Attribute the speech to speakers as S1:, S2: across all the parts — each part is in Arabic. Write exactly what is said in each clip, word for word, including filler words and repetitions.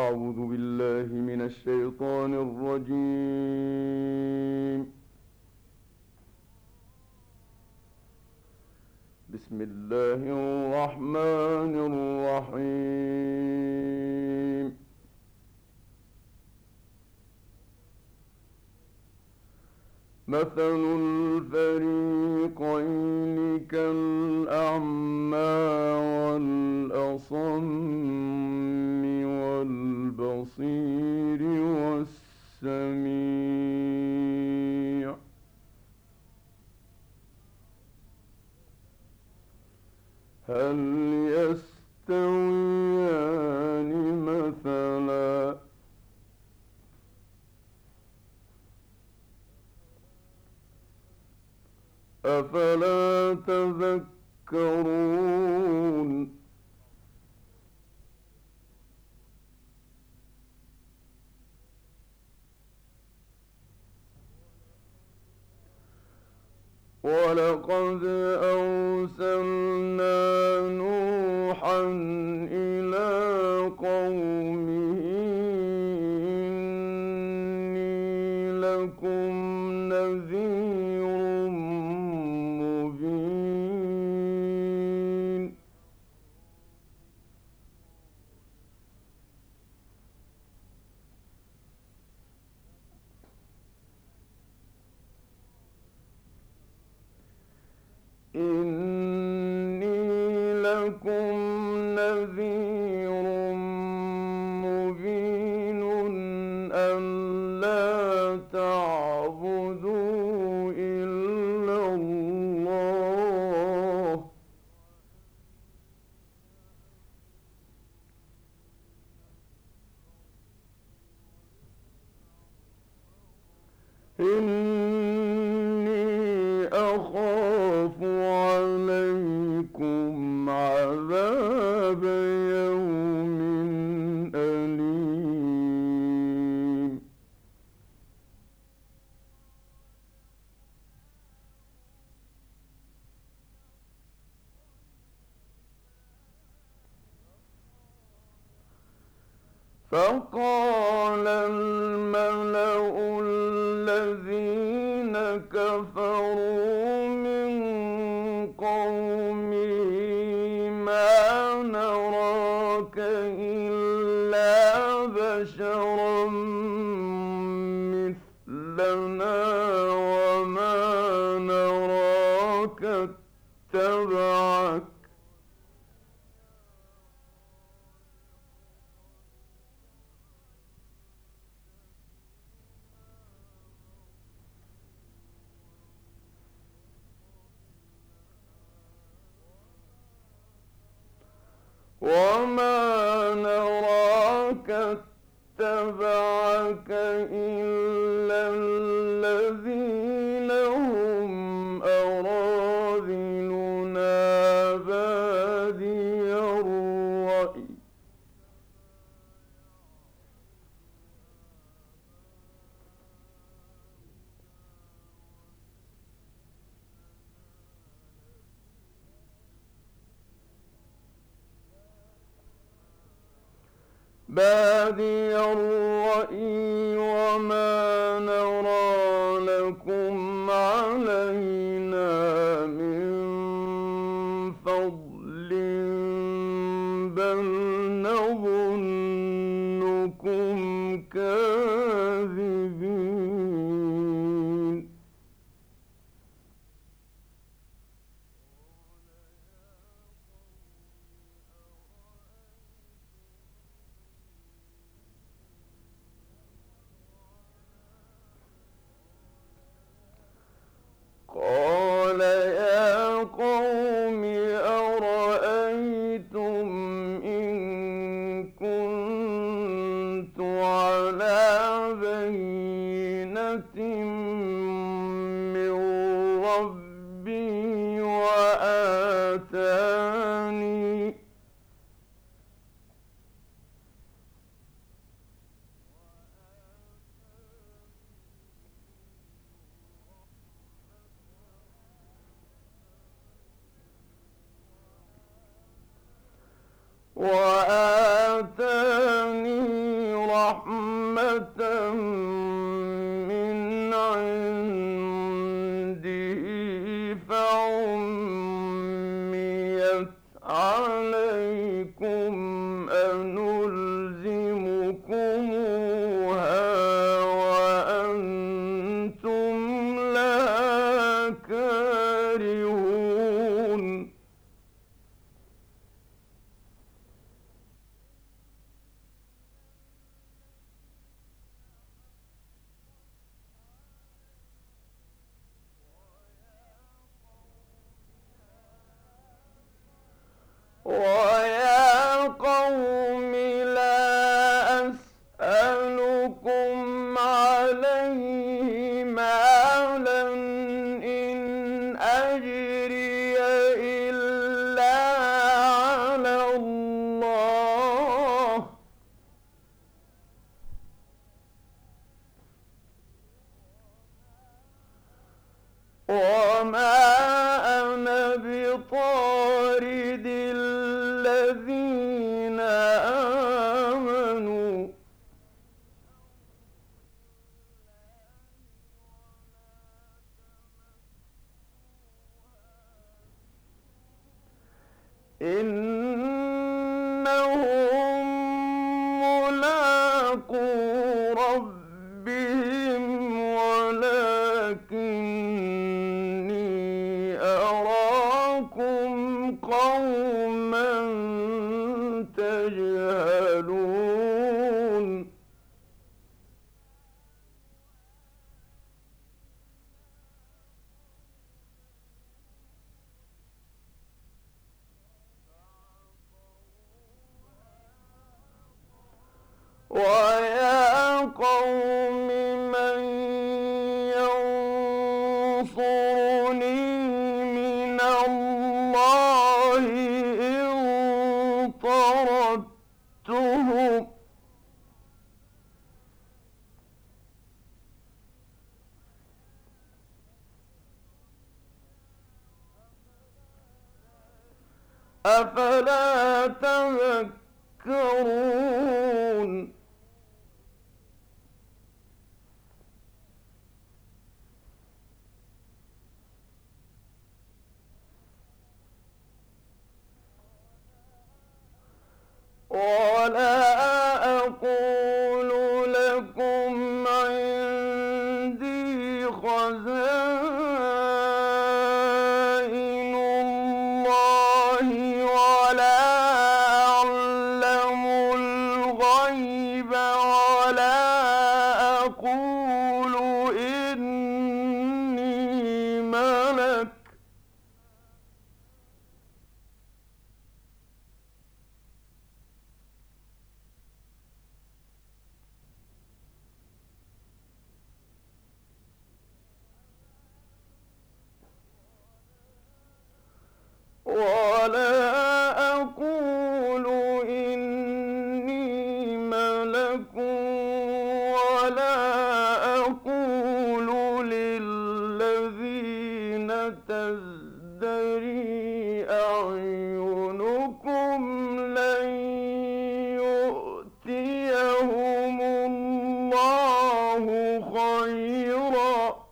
S1: أعوذ بالله من الشيطان الرجيم. بسم الله الرحمن الرحيم. مثل الفريقين كالأعمى والأصم والبصير والسميع هل يستويان مثلا أفلا تذكرون ولقد أرسلنا نوحا إلى قومه إني لكم نذير مبين إني لكم نذير مبين ألا تعبدوا إلا الله إني أخاف عليكم عذاب يوم أليم فقال الملأ الذين كفروا من قومه ما نراك إلا بشرا مثلنا وما نراك اتبعك وما نراك اتبعك إلا الذين هم أراذلنا بادي الرأي بادي الرأي وما نرى لكم علينا من فضل بل نظنكم كاذبين قال يا قوم أرأيتم إن كنت على بينة من ربي وآتاني وآتاني عميت عليكم أنلزمكموها وأنتم لها كارهون ويا قوم لا أسألكم عليه مالا إن أجري إلا على الله وما أنا بطارد الذين آمنوا إنهم ملاقو ربهم ولكني أراكم قوما تجهلون ويا قوم من ينصرني من الله إن طردتهم أفلا تذكرون ولا أقول لكم عندي خزائن الله ولا أعلم الغيب ولا أقول إني ملك ولا أقول إني ملك ولا أقول للذين تزدري أعينكم لن يؤتيهم الله خيرا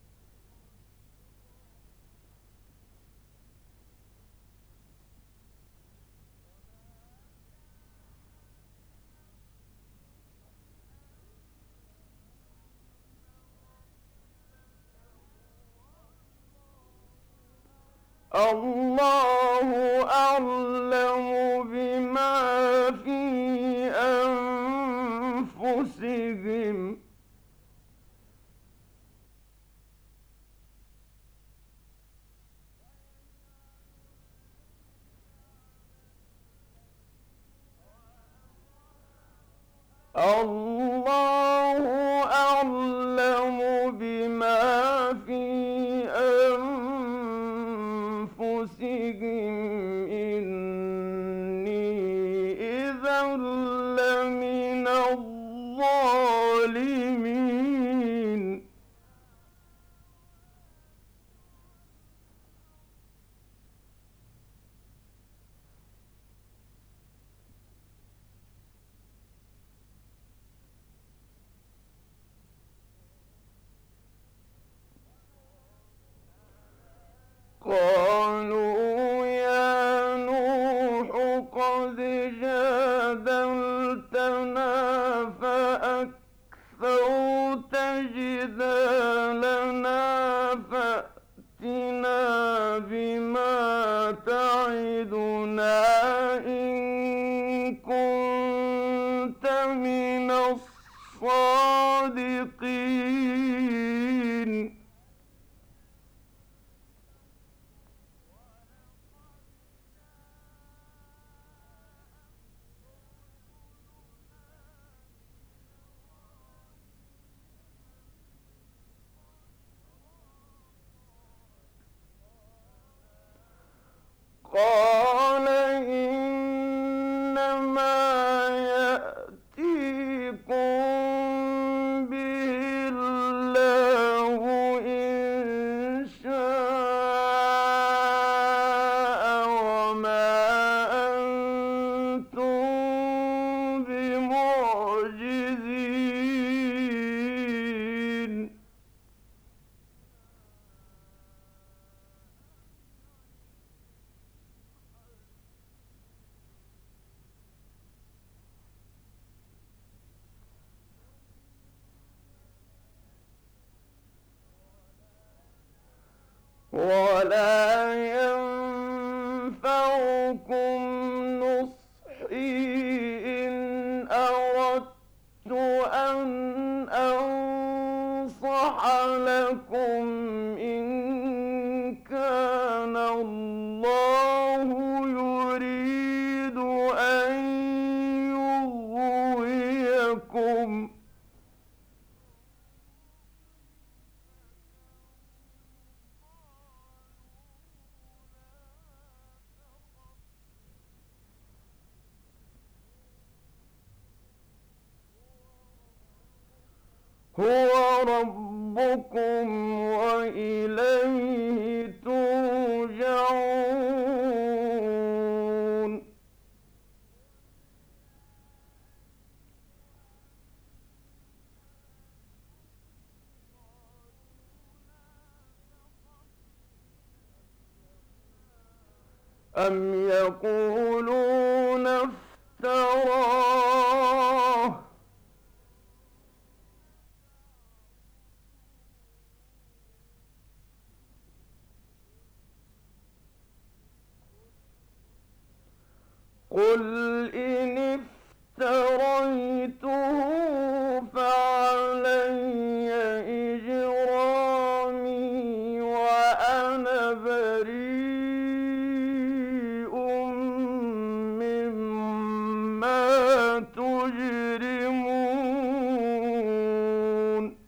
S1: الله أعلم بما في أنفسهم الله أعلم بما في أنفسهم إني إذا لمن الظالمين قال والله يريد أن يغويكم هو ربكم وإليه ترجعون أم يقولون افتراه قل إن افتريته فعلي إجرامي وأنا بريء مما تجرمون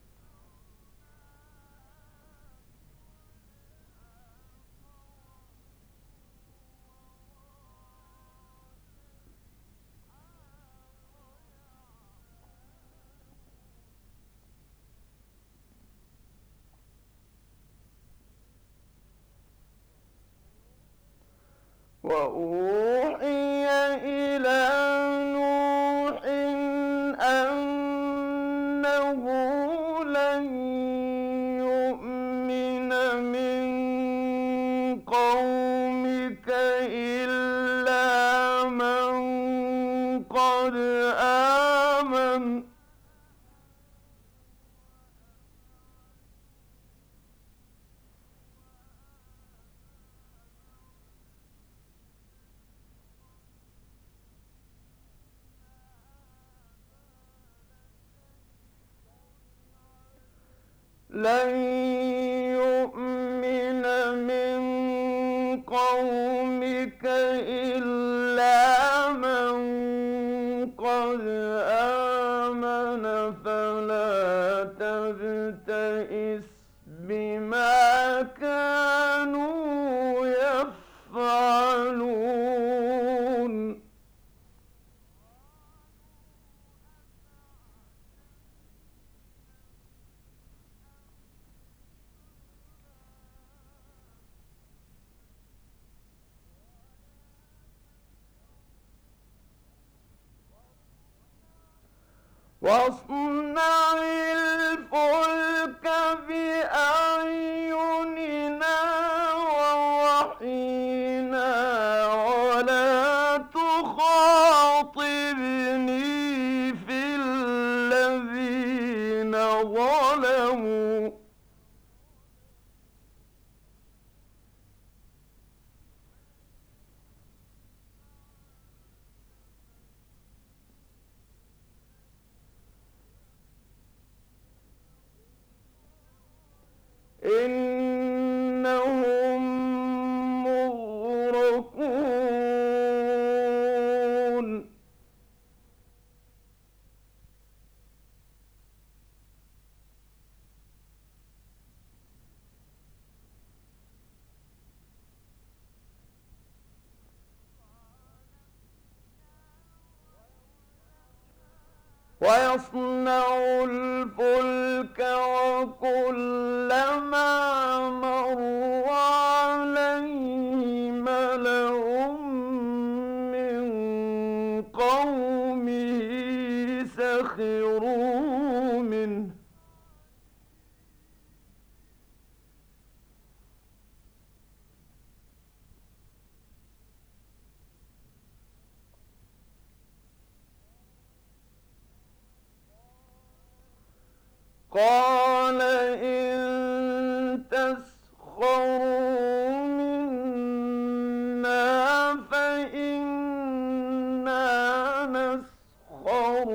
S1: وأوحي إلى نوح أنه لن يؤمن من قومك إلا من قد آمن لن يؤمن من قومك إلا من قد آمن فلا تبتئس بما كانوا يفعلون واصنع الفلك بأعيننا ووحينا ولا تخاطبني في الذين ظلموا إنهم مغرقون ويصنع الفلك وكلما مر عليه ملأ من قومه سخروا منه قال إن تسخروا منا فإنا نسخر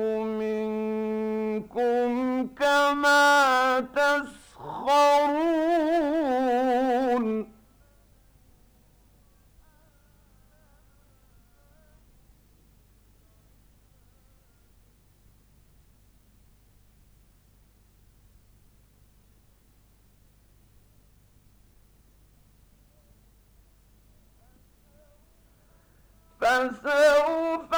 S1: منكم كما تسخرون فسوف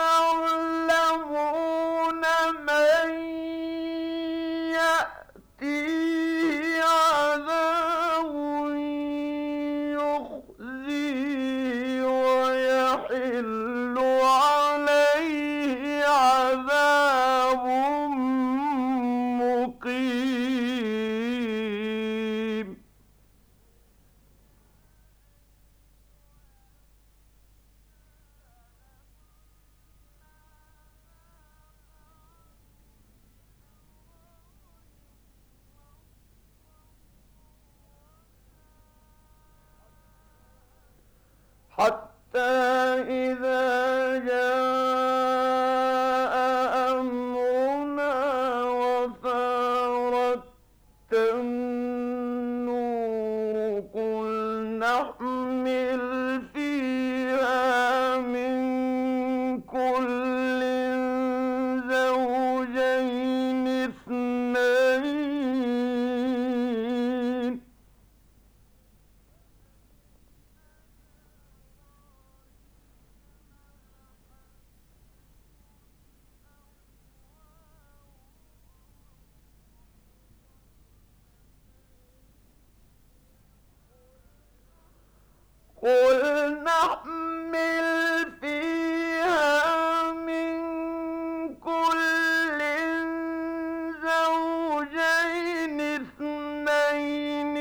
S1: تعلمون من يأتيه عذاب يخزيه ويحل عليه عذاب مقيم. حتى إذا جاء أمرنا وفارت النور قل نحمل فيها من كل زوجين اثنين قل نحمل فيها من كل زوجين اثنين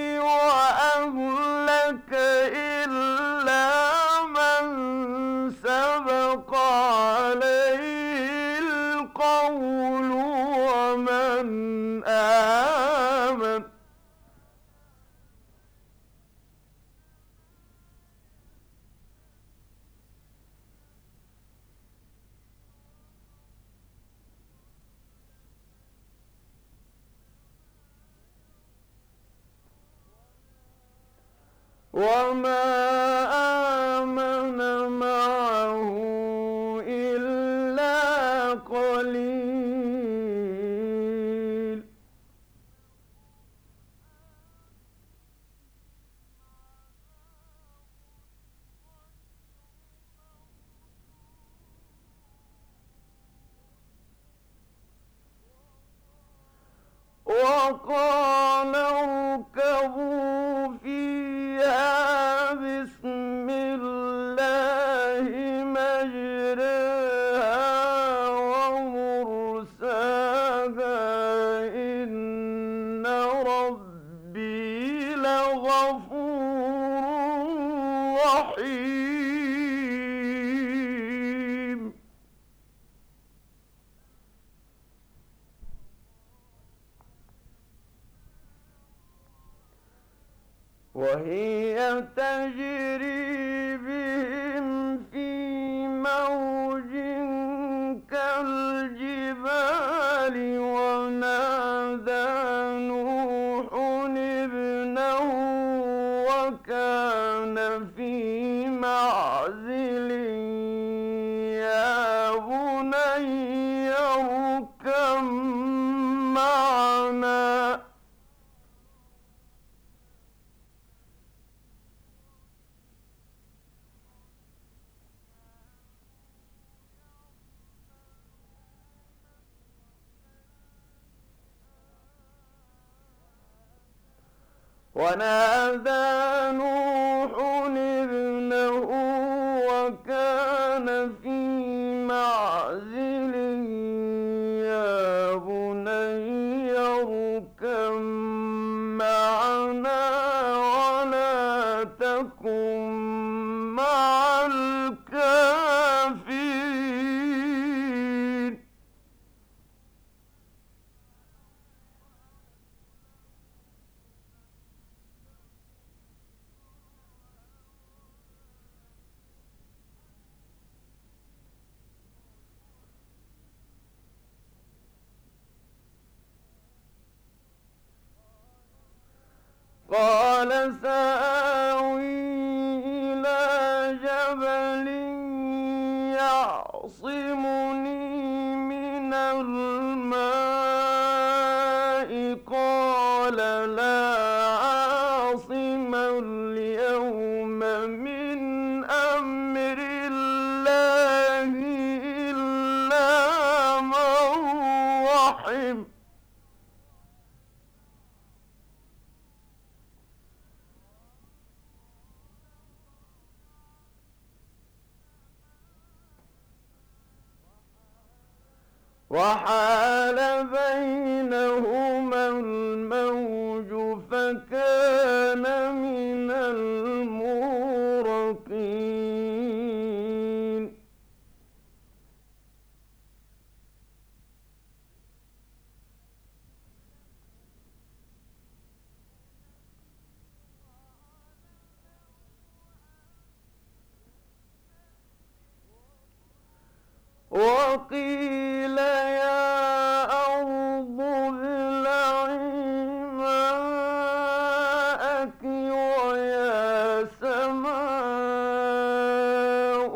S1: وأهلك إلا من سبق عليه القول ومن آمن. وما آمن معه إلا قليل. وقال اركبوا فيها بسم الله مجريها ومرساها إن ربي لغفور رحيم. وهي تجري بهم في موج كالجبال ونادى نوح ابنه وكان في معزل يا بني اركب معنا ونادى نوح ابنه وكان في معزل يا بني اركب معنا ولا تكن مع الكافرين. قال سآوي إلى جبل يعصمني من الماء قال لا عاصم اليوم من أمر الله وحال بينهما الموج فكان من المغرقين وقيل يا أرض ابلعي ماءك ويا سماء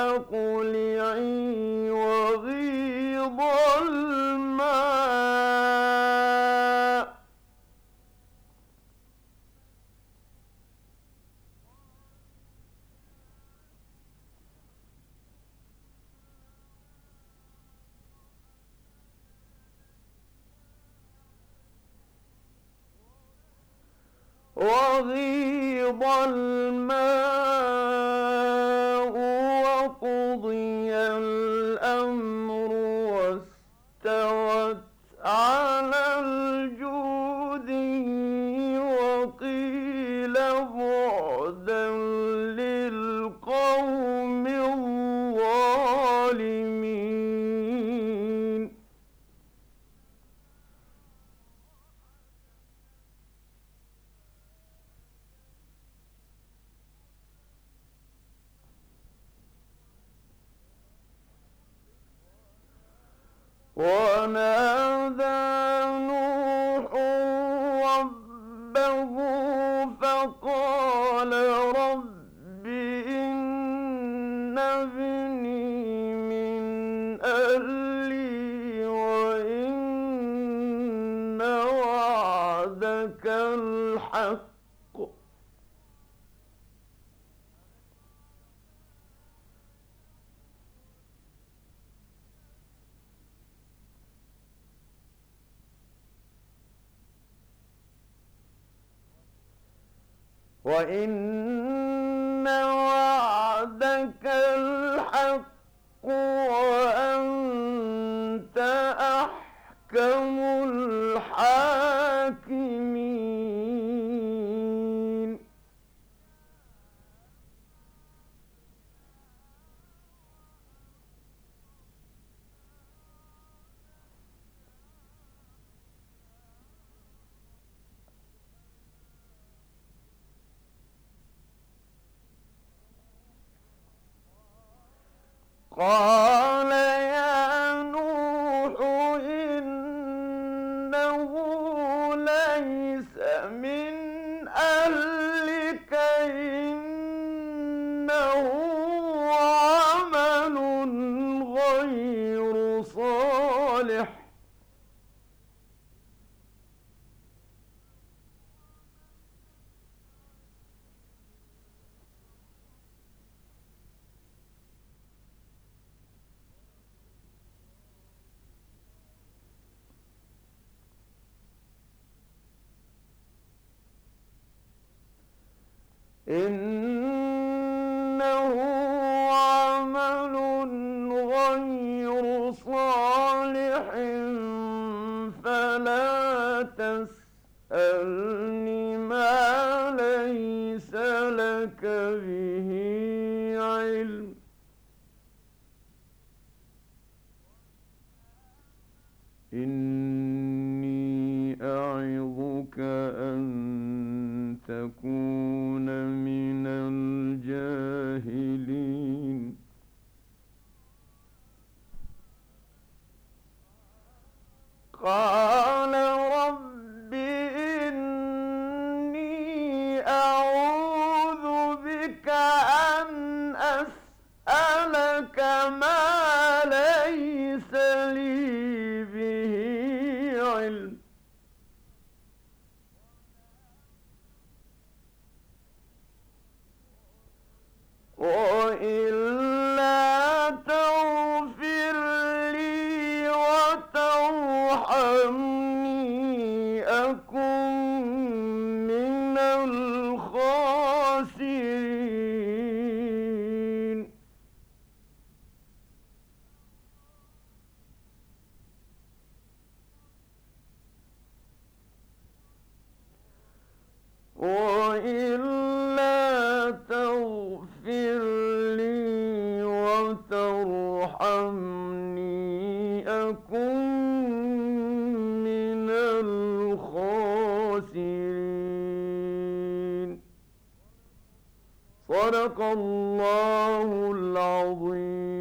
S1: أقلعي وغيض الماء وغيض الماء وقضي الأمر واستوت على الجود وقيل بعدا للقوم الظالمين ونادى نوح ربه فقال رب إن ابني من أهلي وإن وعدك الحق وإن وعدك الحق وأنت أحكم الحاكمين قال يا نوح إنه ليس من أهلك إنه عمل غير صالح إنه عمل غير صالح فلا تسألني ما ليس لك به علم إني أعظك أن تكون من الجاهلين قال رب إني أعوذ بك أن أسألك ما ليس لي به علم ارحمني أكن من الخاسرين. صدق الله العظيم.